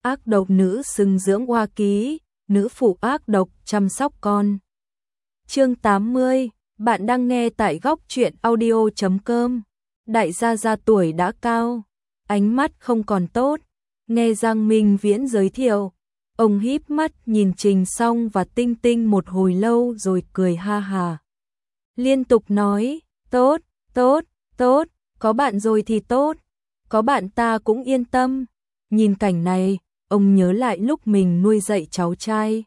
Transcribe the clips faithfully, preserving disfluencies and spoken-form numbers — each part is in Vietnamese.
ác độc nữ xưng dưỡng oa ký, nữ phụ ác độc chăm sóc con. Chương tám mươi, bạn đang nghe tại góc truyện audio chấm com. Đại gia gia tuổi đã cao, ánh mắt không còn tốt, nghe Giang Minh Viễn giới thiệu, ông híp mắt nhìn Trình Song và Tinh Tinh một hồi lâu rồi cười ha hà. Liên tục nói, tốt, tốt, tốt, có bạn rồi thì tốt, có bạn ta cũng yên tâm. Nhìn cảnh này, ông nhớ lại lúc mình nuôi dạy cháu trai.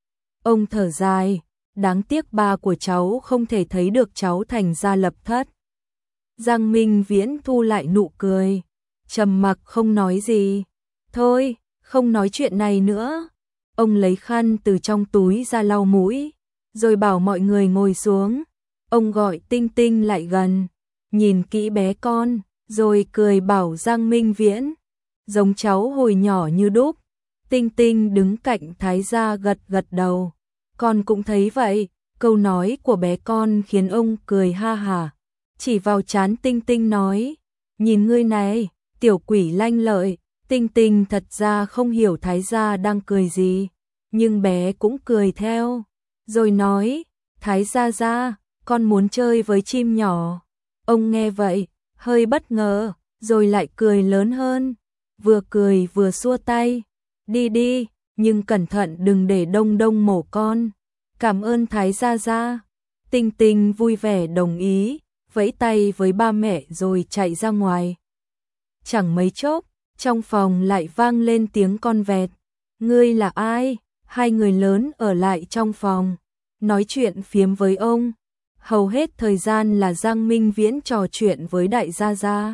Ông thở dài, đáng tiếc ba của cháu không thể thấy được cháu thành gia lập thất. Giang Minh Viễn thu lại nụ cười, trầm mặc không nói gì. Thôi, không nói chuyện này nữa. Ông lấy khăn từ trong túi ra lau mũi, rồi bảo mọi người ngồi xuống. Ông gọi Tinh Tinh lại gần, nhìn kỹ bé con, rồi cười bảo Giang Minh Viễn, giống cháu hồi nhỏ như đúc. Tinh Tinh đứng cạnh Thái gia gật gật đầu, con cũng thấy vậy. Câu nói của bé con khiến ông cười ha hả, chỉ vào trán Tinh Tinh nói, nhìn ngươi này, tiểu quỷ lanh lợi. Tinh Tinh thật ra không hiểu Thái gia đang cười gì, nhưng bé cũng cười theo, rồi nói, Thái gia gia, con muốn chơi với chim nhỏ. Ông nghe vậy, hơi bất ngờ, rồi lại cười lớn hơn, vừa cười vừa xua tay, đi đi, nhưng cẩn thận đừng để Đông Đông mổ con. Cảm ơn Thái gia gia. Tinh Tinh vui vẻ đồng ý, vẫy tay với ba mẹ rồi chạy ra ngoài. Chẳng mấy chốc, trong phòng lại vang lên tiếng con vẹt. Ngươi là ai? Hai người lớn ở lại trong phòng, nói chuyện phiếm với ông. Hầu hết thời gian là Giang Minh Viễn trò chuyện với đại gia gia.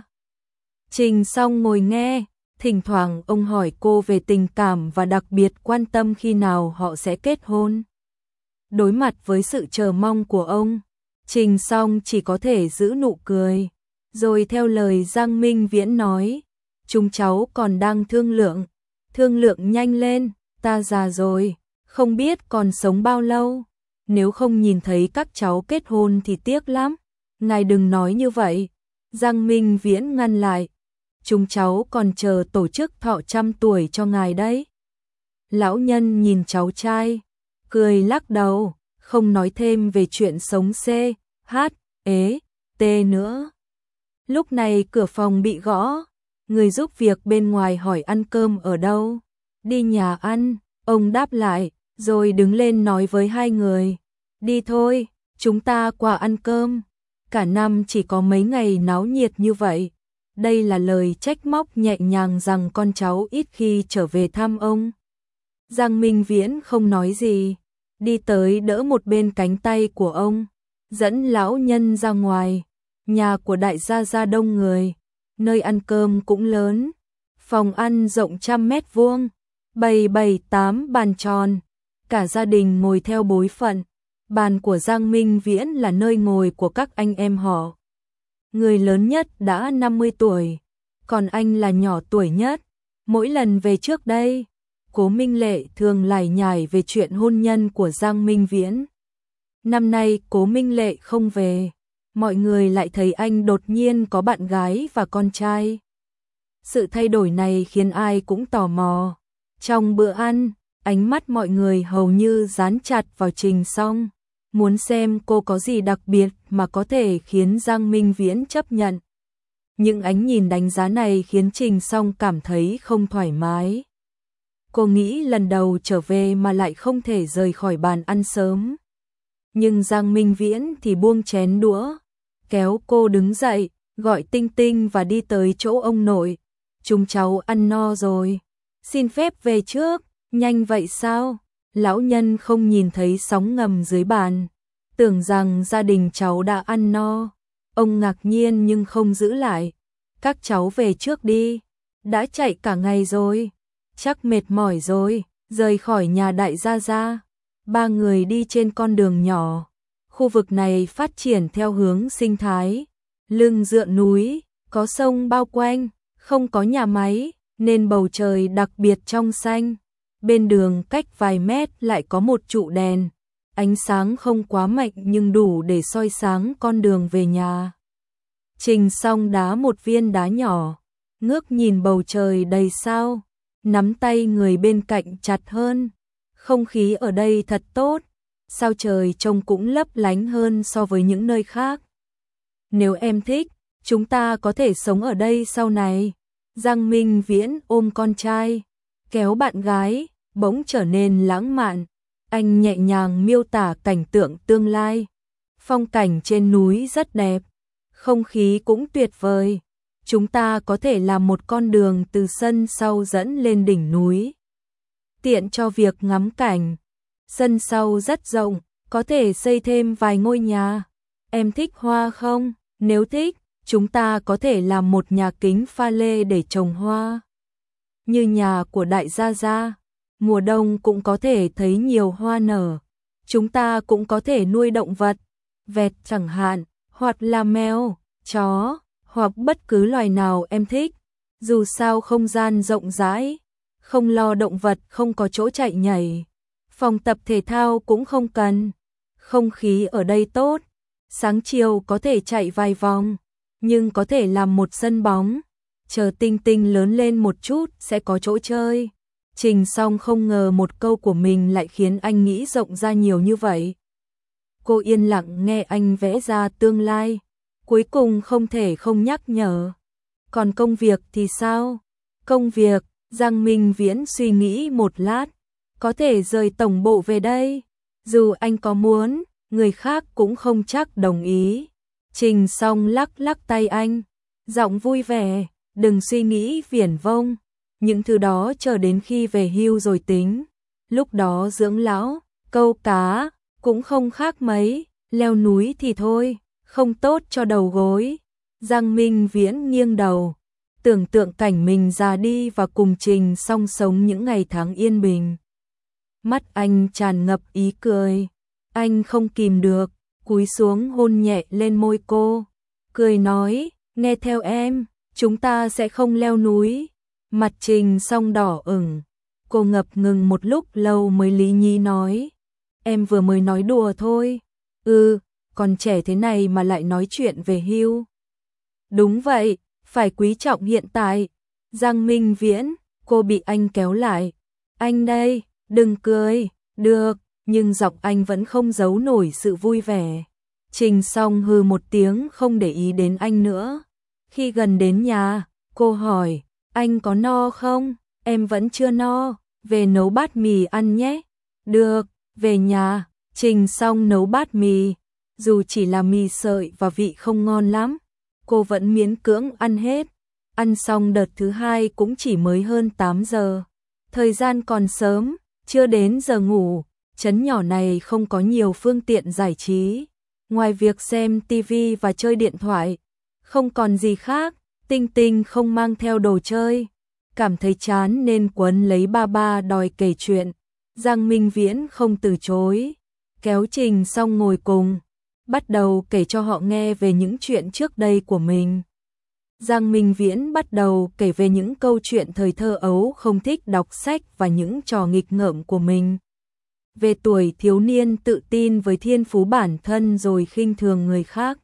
Trình Song ngồi nghe, thỉnh thoảng ông hỏi cô về tình cảm và đặc biệt quan tâm khi nào họ sẽ kết hôn. Đối mặt với sự chờ mong của ông, Trình Song chỉ có thể giữ nụ cười, rồi theo lời Giang Minh Viễn nói, chúng cháu còn đang thương lượng, thương lượng nhanh lên, ta già rồi, không biết còn sống bao lâu, nếu không nhìn thấy các cháu kết hôn thì tiếc lắm. Ngài đừng nói như vậy. Giang Minh Viễn ngăn lại, chúng cháu còn chờ tổ chức thọ trăm tuổi cho ngài đấy. Lão nhân nhìn cháu trai, cười lắc đầu, không nói thêm về chuyện sống C, H, ế, T nữa. Lúc này cửa phòng bị gõ, người giúp việc bên ngoài hỏi ăn cơm ở đâu. Đi nhà ăn, ông đáp lại, rồi đứng lên nói với hai người, đi thôi, chúng ta qua ăn cơm. Cả năm chỉ có mấy ngày náo nhiệt như vậy. Đây là lời trách móc nhẹ nhàng rằng con cháu ít khi trở về thăm ông. Giang Minh Viễn không nói gì, đi tới đỡ một bên cánh tay của ông, dẫn lão nhân ra ngoài. Nhà của đại gia gia đông người, nơi ăn cơm cũng lớn, phòng ăn rộng trăm mét vuông, bày bảy tám bàn tròn, cả gia đình ngồi theo bối phận. Bàn của Giang Minh Viễn là nơi ngồi của các anh em họ. Người lớn nhất đã năm mươi tuổi, còn anh là nhỏ tuổi nhất. Mỗi lần về trước đây, Cố Minh Lệ thường lải nhải về chuyện hôn nhân của Giang Minh Viễn. Năm nay Cố Minh Lệ không về, mọi người lại thấy anh đột nhiên có bạn gái và con trai. Sự thay đổi này khiến ai cũng tò mò. Trong bữa ăn, ánh mắt mọi người hầu như dán chặt vào Trình Song, muốn xem cô có gì đặc biệt mà có thể khiến Giang Minh Viễn chấp nhận. Những ánh nhìn đánh giá này khiến Trình Song cảm thấy không thoải mái. Cô nghĩ lần đầu trở về mà lại không thể rời khỏi bàn ăn sớm. Nhưng Giang Minh Viễn thì buông chén đũa, kéo cô đứng dậy, gọi Tinh Tinh và đi tới chỗ ông nội. Chúng cháu ăn no rồi, xin phép về trước. Nhanh vậy sao? Lão nhân không nhìn thấy sóng ngầm dưới bàn, tưởng rằng gia đình cháu đã ăn no. Ông ngạc nhiên nhưng không giữ lại. Các cháu về trước đi, đã chạy cả ngày rồi, chắc mệt mỏi rồi. Rời khỏi nhà đại gia gia, ba người đi trên con đường nhỏ. Khu vực này phát triển theo hướng sinh thái, lưng dựa núi, có sông bao quanh, không có nhà máy, nên bầu trời đặc biệt trong xanh. Bên đường cách vài mét lại có một trụ đèn, ánh sáng không quá mạnh nhưng đủ để soi sáng con đường về nhà. Trình Song đá một viên đá nhỏ, ngước nhìn bầu trời đầy sao, nắm tay người bên cạnh chặt hơn. Không khí ở đây thật tốt, sao trời trông cũng lấp lánh hơn so với những nơi khác. Nếu em thích, chúng ta có thể sống ở đây sau này. Giang Minh Viễn ôm con trai, kéo bạn gái, bỗng trở nên lãng mạn. Anh nhẹ nhàng miêu tả cảnh tượng tương lai. Phong cảnh trên núi rất đẹp, không khí cũng tuyệt vời. Chúng ta có thể làm một con đường từ sân sau dẫn lên đỉnh núi, tiện cho việc ngắm cảnh. Sân sau rất rộng, có thể xây thêm vài ngôi nhà. Em thích hoa không? Nếu thích, chúng ta có thể làm một nhà kính pha lê để trồng hoa. Như nhà của đại gia gia, mùa đông cũng có thể thấy nhiều hoa nở. Chúng ta cũng có thể nuôi động vật, vẹt chẳng hạn, hoặc là mèo, chó, hoặc bất cứ loài nào em thích. Dù sao không gian rộng rãi, không lo động vật không có chỗ chạy nhảy. Phòng tập thể thao cũng không cần. Không khí ở đây tốt, sáng chiều có thể chạy vài vòng, nhưng có thể làm một sân bóng. Chờ Tinh Tinh lớn lên một chút sẽ có chỗ chơi. Trình Song không ngờ một câu của mình lại khiến anh nghĩ rộng ra nhiều như vậy. Cô yên lặng nghe anh vẽ ra tương lai, cuối cùng không thể không nhắc nhở. Còn công việc thì sao? Công việc, Giang Minh Viễn suy nghĩ một lát, có thể rời tổng bộ về đây. Dù anh có muốn, người khác cũng không chắc đồng ý. Trình Song lắc lắc tay anh, giọng vui vẻ, đừng suy nghĩ viển vông. Những thứ đó chờ đến khi về hưu rồi tính. Lúc đó dưỡng lão, câu cá, cũng không khác mấy. Leo núi thì thôi, không tốt cho đầu gối. Giang Minh Viễn nghiêng đầu, tưởng tượng cảnh mình già đi và cùng Trình Song sống những ngày tháng yên bình. Mắt anh tràn ngập ý cười. Anh không kìm được, cúi xuống hôn nhẹ lên môi cô. Cười nói, nghe theo em, chúng ta sẽ không leo núi. Mặt Trình Song đỏ ửng. Cô ngập ngừng một lúc lâu mới lý nhí nói, em vừa mới nói đùa thôi. Ừ, còn trẻ thế này mà lại nói chuyện về hưu. Đúng vậy, phải quý trọng hiện tại. Giang Minh Viễn, cô bị anh kéo lại. Anh đây, đừng cười. Được, nhưng giọng anh vẫn không giấu nổi sự vui vẻ. Trình Song hừ một tiếng không để ý đến anh nữa. Khi gần đến nhà, cô hỏi, anh có no không? Em vẫn chưa no, về nấu bát mì ăn nhé. Được, về nhà. Trình Song nấu bát mì, dù chỉ là mì sợi và vị không ngon lắm, cô vẫn miễn cưỡng ăn hết. Ăn xong đợt thứ hai cũng chỉ mới hơn tám giờ. Thời gian còn sớm, chưa đến giờ ngủ. Trấn nhỏ này không có nhiều phương tiện giải trí, ngoài việc xem tivi và chơi điện thoại, không còn gì khác. Tinh Tinh không mang theo đồ chơi, cảm thấy chán nên quấn lấy ba ba đòi kể chuyện. Giang Minh Viễn không từ chối, kéo Trình Song ngồi cùng, bắt đầu kể cho họ nghe về những chuyện trước đây của mình. Giang Minh Viễn bắt đầu kể về những câu chuyện thời thơ ấu không thích đọc sách và những trò nghịch ngợm của mình. Về tuổi thiếu niên tự tin với thiên phú bản thân rồi khinh thường người khác.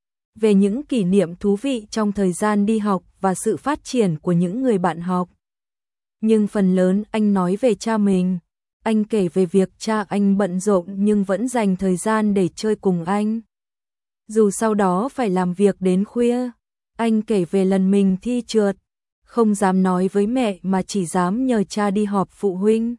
Về những kỷ niệm thú vị trong thời gian đi học và sự phát triển của những người bạn học. Nhưng phần lớn anh nói về cha mình. Anh kể về việc cha anh bận rộn nhưng vẫn dành thời gian để chơi cùng anh. Dù sau đó phải làm việc đến khuya, anh kể về lần mình thi trượt, không dám nói với mẹ mà chỉ dám nhờ cha đi họp phụ huynh.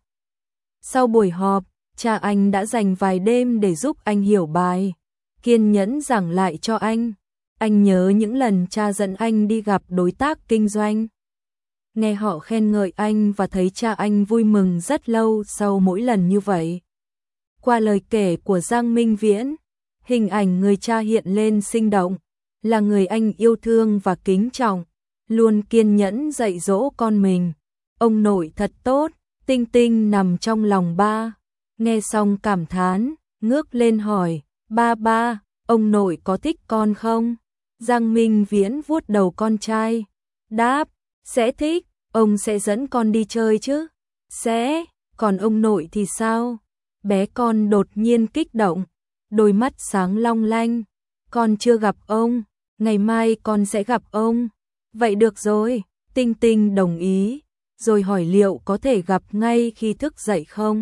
Sau buổi họp, cha anh đã dành vài đêm để giúp anh hiểu bài, kiên nhẫn giảng lại cho anh. Anh nhớ những lần cha dẫn anh đi gặp đối tác kinh doanh. Nghe họ khen ngợi anh và thấy cha anh vui mừng rất lâu sau mỗi lần như vậy. Qua lời kể của Giang Minh Viễn, hình ảnh người cha hiện lên sinh động, là người anh yêu thương và kính trọng, luôn kiên nhẫn dạy dỗ con mình. Ông nội thật tốt. Tinh Tinh nằm trong lòng ba, nghe xong cảm thán, ngước lên hỏi, ba ba, ông nội có thích con không? Giang Minh Viễn vuốt đầu con trai, đáp, sẽ thích, ông sẽ dẫn con đi chơi chứ? Sẽ, còn ông nội thì sao? Bé con đột nhiên kích động, đôi mắt sáng long lanh, con chưa gặp ông, ngày mai con sẽ gặp ông. Vậy được rồi, Tinh Tinh đồng ý. rồi hỏi liệu có thể gặp ngay khi thức dậy không.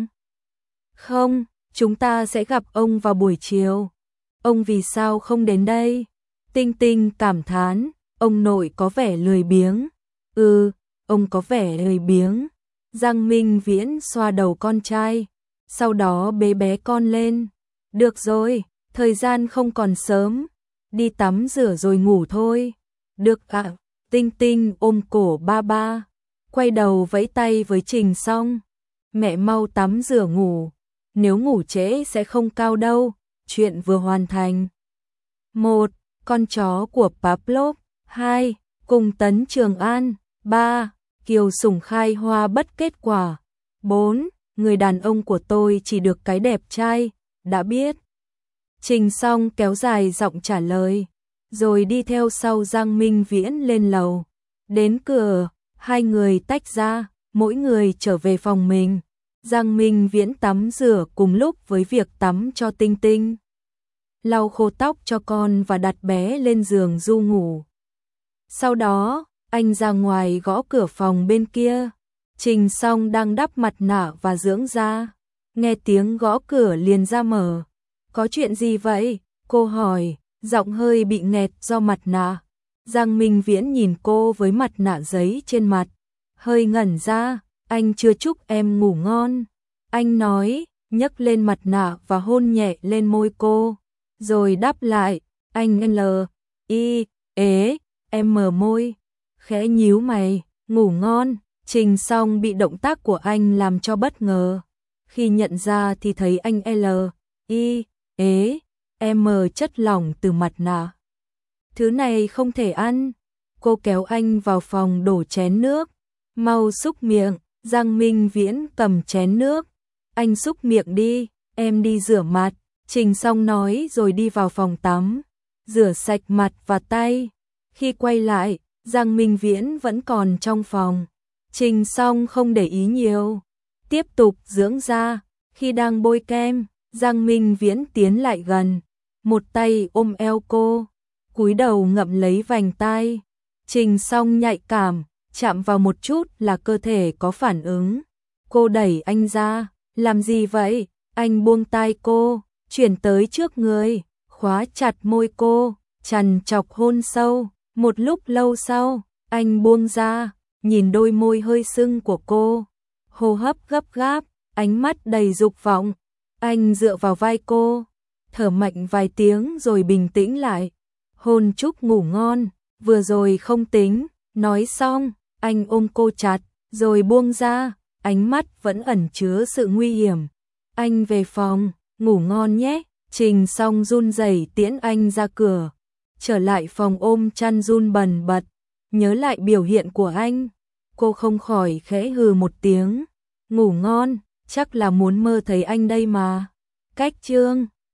Không, chúng ta sẽ gặp ông vào buổi chiều. Ông vì sao không đến đây? Tinh Tinh cảm thán, ông nội có vẻ lười biếng. Ừ, ông có vẻ lười biếng. Giang Minh Viễn xoa đầu con trai, sau đó bế bé con lên. Được rồi, thời gian không còn sớm, đi tắm rửa rồi ngủ thôi. Được ạ. À, Tinh Tinh ôm cổ ba ba, quay đầu vẫy tay với Trình Song. Mẹ mau tắm rửa ngủ, nếu ngủ trễ sẽ không cao đâu. Chuyện vừa hoàn thành. một. Con chó của Pavlov. Hai. Cùng Tấn Trường An. Ba. Kiều Sủng khai hoa bất kết quả. Bốn. Người đàn ông của tôi chỉ được cái đẹp trai, đã biết. Trình Song kéo dài giọng trả lời, rồi đi theo sau Giang Minh Viễn lên lầu. Đến cửa, hai người tách ra, mỗi người trở về phòng mình. Giang Minh Viễn tắm rửa cùng lúc với việc tắm cho Tinh Tinh, lau khô tóc cho con và đặt bé lên giường du ngủ. Sau đó, anh ra ngoài gõ cửa phòng bên kia. Trình Song đang đắp mặt nạ và dưỡng da, nghe tiếng gõ cửa liền ra mở. Có chuyện gì vậy? Cô hỏi, giọng hơi bị nghẹt do mặt nạ. Giang Minh Viễn nhìn cô với mặt nạ giấy trên mặt, hơi ngẩn ra. Anh chưa chúc em ngủ ngon. Anh nói, nhấc lên mặt nạ và hôn nhẹ lên môi cô, rồi đáp lại, anh L, I, ế, em mở môi, khẽ nhíu mày, ngủ ngon. Trình Song bị động tác của anh làm cho bất ngờ. Khi nhận ra thì thấy anh L, I, ế, M chất lỏng từ mặt nạ. Thứ này không thể ăn. Cô kéo anh vào phòng đổ chén nước. Mau xúc miệng. Giang Minh Viễn cầm chén nước. Anh xúc miệng đi, em đi rửa mặt. Trình Song nói rồi đi vào phòng tắm, rửa sạch mặt và tay. Khi quay lại, Giang Minh Viễn vẫn còn trong phòng. Trình Song không để ý nhiều, tiếp tục dưỡng da. Khi đang bôi kem, Giang Minh Viễn tiến lại gần, một tay ôm eo cô, cúi đầu ngậm lấy vành tai. Trình Song nhạy cảm, chạm vào một chút là cơ thể có phản ứng. Cô đẩy anh ra, làm gì vậy? Anh buông tai cô, chuyển tới trước người, khóa chặt môi cô, trằn trọc hôn sâu. Một lúc lâu sau, anh buông ra, nhìn đôi môi hơi sưng của cô, hô hấp gấp gáp, ánh mắt đầy dục vọng. Anh dựa vào vai cô, thở mạnh vài tiếng rồi bình tĩnh lại. Hôn chúc ngủ ngon, vừa rồi không tính. Nói xong, anh ôm cô chặt, rồi buông ra, ánh mắt vẫn ẩn chứa sự nguy hiểm. Anh về phòng, ngủ ngon nhé. Trình Song run rẩy tiễn anh ra cửa, trở lại phòng ôm chăn run bần bật. Nhớ lại biểu hiện của anh, cô không khỏi khẽ hừ một tiếng. Ngủ ngon, chắc là muốn mơ thấy anh đây mà. Cách chương